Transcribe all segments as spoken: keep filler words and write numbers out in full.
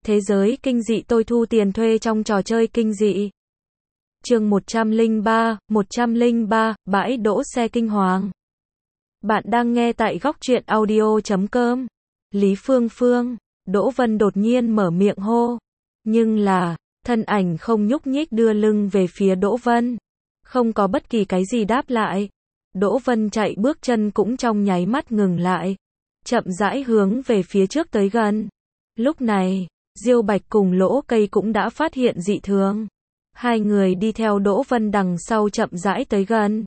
Thế giới kinh dị tôi thu tiền thuê trong trò chơi kinh dị. Chương một trăm lẻ ba, một trăm lẻ ba, bãi đỗ xe kinh hoàng. Bạn đang nghe tại góc truyện audio chấm com. Lý Phương Phương, Đỗ Vân đột nhiên mở miệng hô. Nhưng là, thân ảnh không nhúc nhích đưa lưng về phía Đỗ Vân. Không có bất kỳ cái gì đáp lại. Đỗ Vân chạy bước chân cũng trong nháy mắt ngừng lại. Chậm rãi hướng về phía trước tới gần. Lúc này, Diêu Bạch cùng Lỗ Cây cũng đã phát hiện dị thường. Hai người đi theo Đỗ Vân đằng sau chậm rãi tới gần.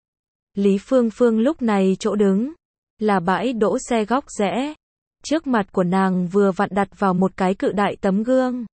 Lý Phương Phương lúc này chỗ đứng là bãi đỗ xe góc rẽ. Trước mặt của nàng vừa vặn đặt vào một cái cự đại tấm gương.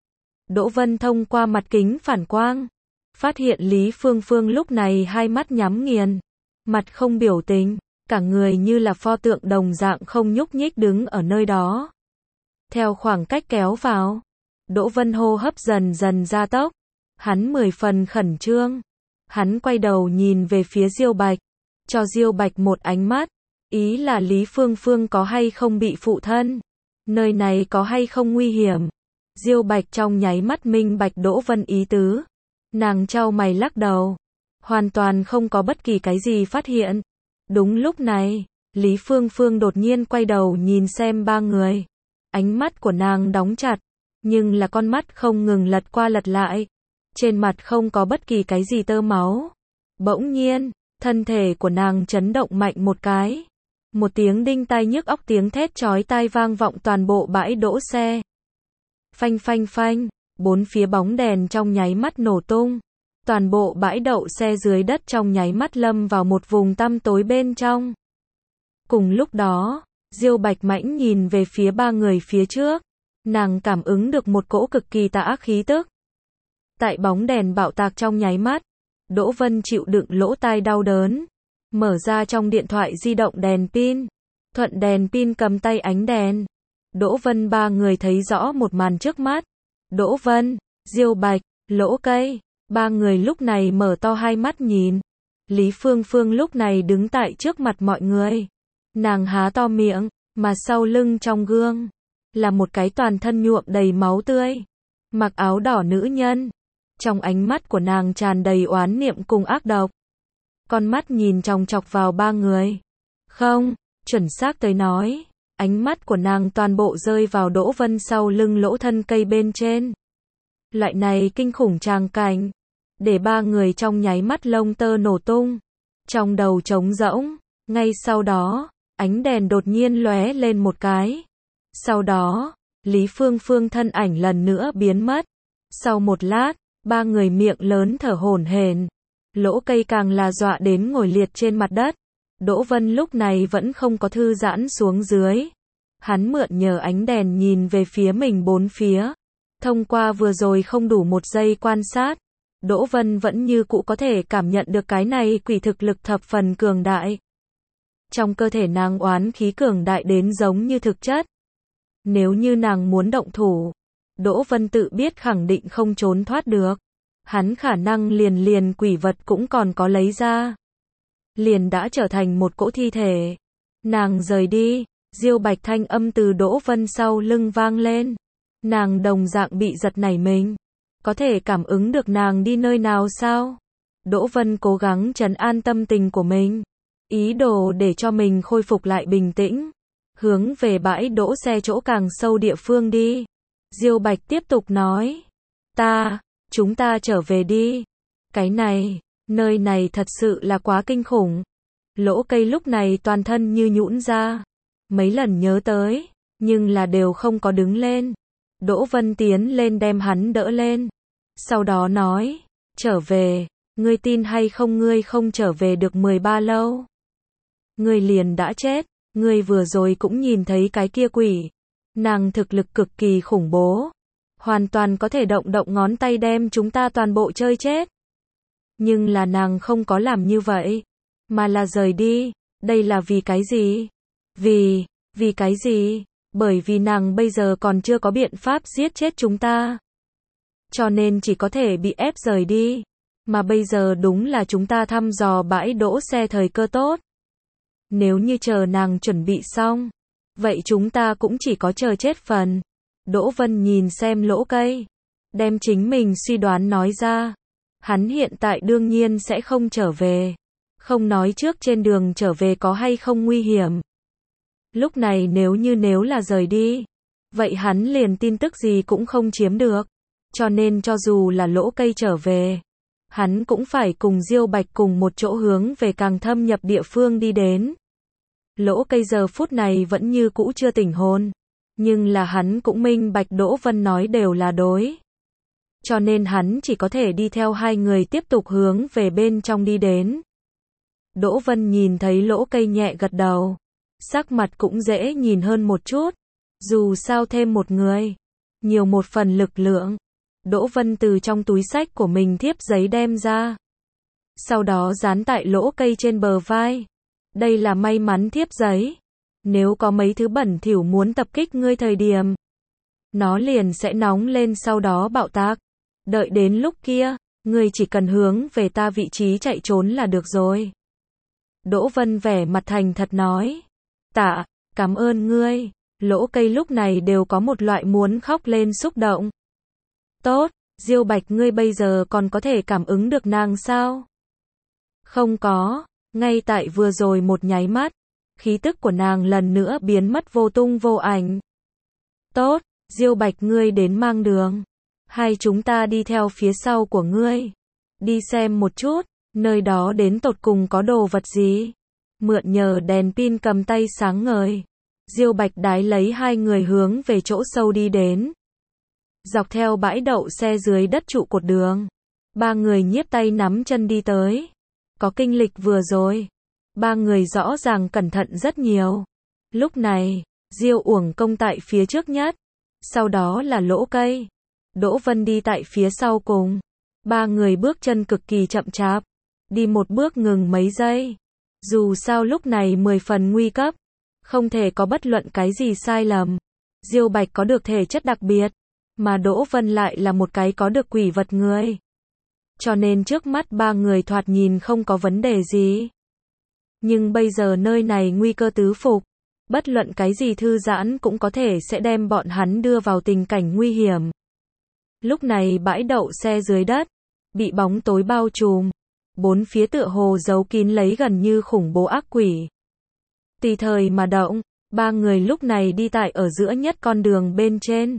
Đỗ Vân thông qua mặt kính phản quang, phát hiện Lý Phương Phương lúc này hai mắt nhắm nghiền, mặt không biểu tình, cả người như là pho tượng đồng dạng không nhúc nhích đứng ở nơi đó. Theo khoảng cách kéo vào, Đỗ Vân hô hấp dần dần gia tốc, hắn mười phần khẩn trương. Hắn quay đầu nhìn về phía Diêu Bạch, cho Diêu Bạch một ánh mắt, ý là Lý Phương Phương có hay không bị phụ thân, nơi này có hay không nguy hiểm. Diêu Bạch trong nháy mắt minh bạch Đỗ Vân ý tứ, nàng chau mày lắc đầu, hoàn toàn không có bất kỳ cái gì phát hiện. Đúng lúc này, Lý Phương Phương đột nhiên quay đầu nhìn xem ba người, ánh mắt của nàng đóng chặt, nhưng là con mắt không ngừng lật qua lật lại, trên mặt không có bất kỳ cái gì tơ máu. Bỗng nhiên, thân thể của nàng chấn động mạnh một cái. Một tiếng đinh tai nhức óc tiếng thét chói tai vang vọng toàn bộ bãi đỗ xe. Phanh phanh phanh, bốn phía bóng đèn trong nháy mắt nổ tung. Toàn bộ bãi đậu xe dưới đất trong nháy mắt lâm vào một vùng tăm tối bên trong. Cùng lúc đó, Diêu Bạch mãnh nhìn về phía ba người phía trước. Nàng cảm ứng được một cỗ cực kỳ tà ác khí tức. Tại bóng đèn bạo tạc trong nháy mắt, Đỗ Vân chịu đựng lỗ tai đau đớn, mở ra trong điện thoại di động đèn pin, thuận đèn pin cầm tay ánh đèn. Đỗ Vân ba người thấy rõ một màn trước mắt. Đỗ Vân, Diêu Bạch, Lỗ Cây, ba người lúc này mở to hai mắt nhìn. Lý Phương Phương lúc này đứng tại trước mặt mọi người. Nàng há to miệng, mà sau lưng trong gương là một cái toàn thân nhuộm đầy máu tươi, mặc áo đỏ nữ nhân. Trong ánh mắt của nàng tràn đầy oán niệm cùng ác độc. Con mắt nhìn chòng chọc vào ba người. Không, chuẩn xác tới nói, ánh mắt của nàng toàn bộ rơi vào Đỗ Vân sau lưng lỗ thân cây bên trên. Loại này kinh khủng tràng cảnh, để ba người trong nháy mắt lông tơ nổ tung. Trong đầu trống rỗng, ngay sau đó, ánh đèn đột nhiên lóe lên một cái. Sau đó, Lý Phương Phương thân ảnh lần nữa biến mất. Sau một lát, ba người miệng lớn thở hổn hển. Lỗ Cây càng là dọa đến ngồi liệt trên mặt đất. Đỗ Vân lúc này vẫn không có thư giãn xuống dưới. Hắn mượn nhờ ánh đèn nhìn về phía mình bốn phía. Thông qua vừa rồi không đủ một giây quan sát, Đỗ Vân vẫn như cũ có thể cảm nhận được cái này quỷ thực lực thập phần cường đại. Trong cơ thể nàng oán khí cường đại đến giống như thực chất. Nếu như nàng muốn động thủ, Đỗ Vân tự biết khẳng định không trốn thoát được. Hắn khả năng liền liền quỷ vật cũng còn có lấy ra. Liền đã trở thành một cỗ thi thể. Nàng rời đi, Diêu Bạch thanh âm từ Đỗ Vân sau lưng vang lên. Nàng đồng dạng bị giật nảy mình. Có thể cảm ứng được nàng đi nơi nào sao? Đỗ Vân cố gắng trấn an tâm tình của mình. Ý đồ để cho mình khôi phục lại bình tĩnh. Hướng về bãi đỗ xe chỗ càng sâu địa phương đi. Diêu Bạch tiếp tục nói. Ta, chúng ta trở về đi. Cái này, nơi này thật sự là quá kinh khủng. Lỗ Cây lúc này toàn thân như nhũn ra. Mấy lần nhớ tới, nhưng là đều không có đứng lên. Đỗ Vân tiến lên đem hắn đỡ lên. Sau đó nói, trở về, ngươi tin hay không ngươi không trở về được mười ba lâu. Ngươi liền đã chết, ngươi vừa rồi cũng nhìn thấy cái kia quỷ. Nàng thực lực cực kỳ khủng bố. Hoàn toàn có thể động động ngón tay đem chúng ta toàn bộ chơi chết. Nhưng là nàng không có làm như vậy, mà là rời đi. Đây là vì cái gì? Vì, vì cái gì? Bởi vì nàng bây giờ còn chưa có biện pháp giết chết chúng ta. Cho nên chỉ có thể bị ép rời đi. Mà bây giờ đúng là chúng ta thăm dò bãi đỗ xe thời cơ tốt. Nếu như chờ nàng chuẩn bị xong, vậy chúng ta cũng chỉ có chờ chết phần. Đỗ Vân nhìn xem Lỗ Cây, đem chính mình suy đoán nói ra. Hắn hiện tại đương nhiên sẽ không trở về. Không nói trước trên đường trở về có hay không nguy hiểm. Lúc này nếu như nếu là rời đi, vậy hắn liền tin tức gì cũng không chiếm được. Cho nên cho dù là Lỗ Cây trở về, hắn cũng phải cùng Diêu Bạch cùng một chỗ hướng về càng thâm nhập địa phương đi đến. Lỗ Cây giờ phút này vẫn như cũ chưa tỉnh hồn, nhưng là hắn cũng minh bạch Đỗ Vân nói đều là đối. Cho nên hắn chỉ có thể đi theo hai người tiếp tục hướng về bên trong đi đến. Đỗ Vân nhìn thấy Lỗ Cây nhẹ gật đầu, sắc mặt cũng dễ nhìn hơn một chút. Dù sao thêm một người, nhiều một phần lực lượng. Đỗ Vân từ trong túi xách của mình thiếp giấy đem ra, sau đó dán tại Lỗ Cây trên bờ vai. Đây là may mắn thiếp giấy. Nếu có mấy thứ bẩn thỉu muốn tập kích ngươi thời điểm, nó liền sẽ nóng lên sau đó bạo tác. Đợi đến lúc kia, ngươi chỉ cần hướng về ta vị trí chạy trốn là được rồi. Đỗ Vân vẻ mặt thành thật nói. Tạ, cảm ơn ngươi. Lỗ Cây lúc này đều có một loại muốn khóc lên xúc động. Tốt, Diêu Bạch ngươi bây giờ còn có thể cảm ứng được nàng sao? Không có, ngay tại vừa rồi một nháy mắt, khí tức của nàng lần nữa biến mất vô tung vô ảnh. Tốt, Diêu Bạch ngươi đến mang đường. Hai chúng ta đi theo phía sau của ngươi. Đi xem một chút, nơi đó đến tột cùng có đồ vật gì. Mượn nhờ đèn pin cầm tay sáng ngời, Diêu Bạch đái lấy hai người hướng về chỗ sâu đi đến. Dọc theo bãi đậu xe dưới đất trụ cột đường, ba người nhiếp tay nắm chân đi tới. Có kinh lịch vừa rồi, ba người rõ ràng cẩn thận rất nhiều. Lúc này, Diêu Uổng Công tại phía trước nhất, sau đó là Lỗ Cây. Đỗ Vân đi tại phía sau cùng. Ba người bước chân cực kỳ chậm chạp, đi một bước ngừng mấy giây. Dù sao lúc này mười phần nguy cấp, không thể có bất luận cái gì sai lầm. Diêu Bạch có được thể chất đặc biệt, mà Đỗ Vân lại là một cái có được quỷ vật người. Cho nên trước mắt ba người thoạt nhìn không có vấn đề gì. Nhưng bây giờ nơi này nguy cơ tứ phục, bất luận cái gì thư giãn cũng có thể sẽ đem bọn hắn đưa vào tình cảnh nguy hiểm. Lúc này bãi đậu xe dưới đất, bị bóng tối bao trùm, bốn phía tựa hồ giấu kín lấy gần như khủng bố ác quỷ. Tùy thời mà động, ba người lúc này đi tại ở giữa nhất con đường bên trên.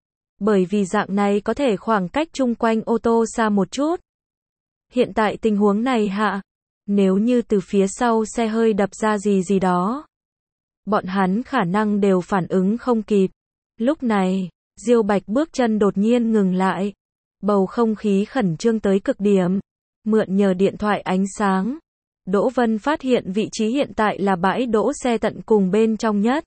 Bởi vì dạng này có thể khoảng cách chung quanh ô tô xa một chút. Hiện tại tình huống này hạ, nếu như từ phía sau xe hơi đập ra gì gì đó, bọn hắn khả năng đều phản ứng không kịp. Lúc này, Diêu Bạch bước chân đột nhiên ngừng lại. Bầu không khí khẩn trương tới cực điểm. Mượn nhờ điện thoại ánh sáng, Đỗ Vân phát hiện vị trí hiện tại là bãi đỗ xe tận cùng bên trong nhất.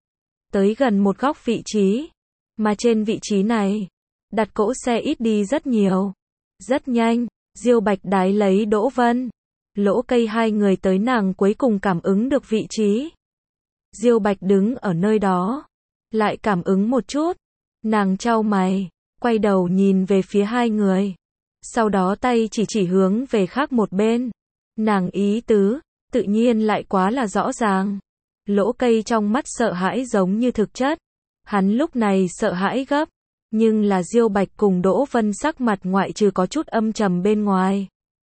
Tới gần một góc vị trí, mà trên vị trí này, đặt cỗ xe ít đi rất nhiều. Rất nhanh, Diêu Bạch đái lấy Đỗ Vân. Lỗ Cây hai người tới nàng cuối cùng cảm ứng được vị trí. Diêu Bạch đứng ở nơi đó, lại cảm ứng một chút. Nàng chau mày, quay đầu nhìn về phía hai người. Sau đó tay chỉ chỉ hướng về khác một bên. Nàng ý tứ, tự nhiên lại quá là rõ ràng. Lỗ Cây trong mắt sợ hãi giống như thực chất. Hắn lúc này sợ hãi gấp. Nhưng là Diêu Bạch cùng Đỗ Vân sắc mặt ngoại trừ có chút âm trầm bên ngoài,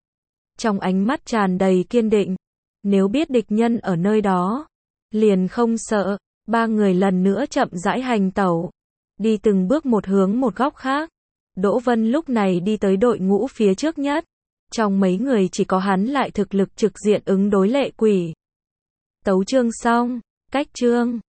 trong ánh mắt tràn đầy kiên định. Nếu biết địch nhân ở nơi đó, liền không sợ. Ba người lần nữa chậm rãi hành tẩu, đi từng bước một hướng một góc khác. Đỗ Vân lúc này đi tới đội ngũ phía trước nhất. Trong mấy người chỉ có hắn lại thực lực trực diện ứng đối lệ quỷ. Tấu chương xong, cách chương.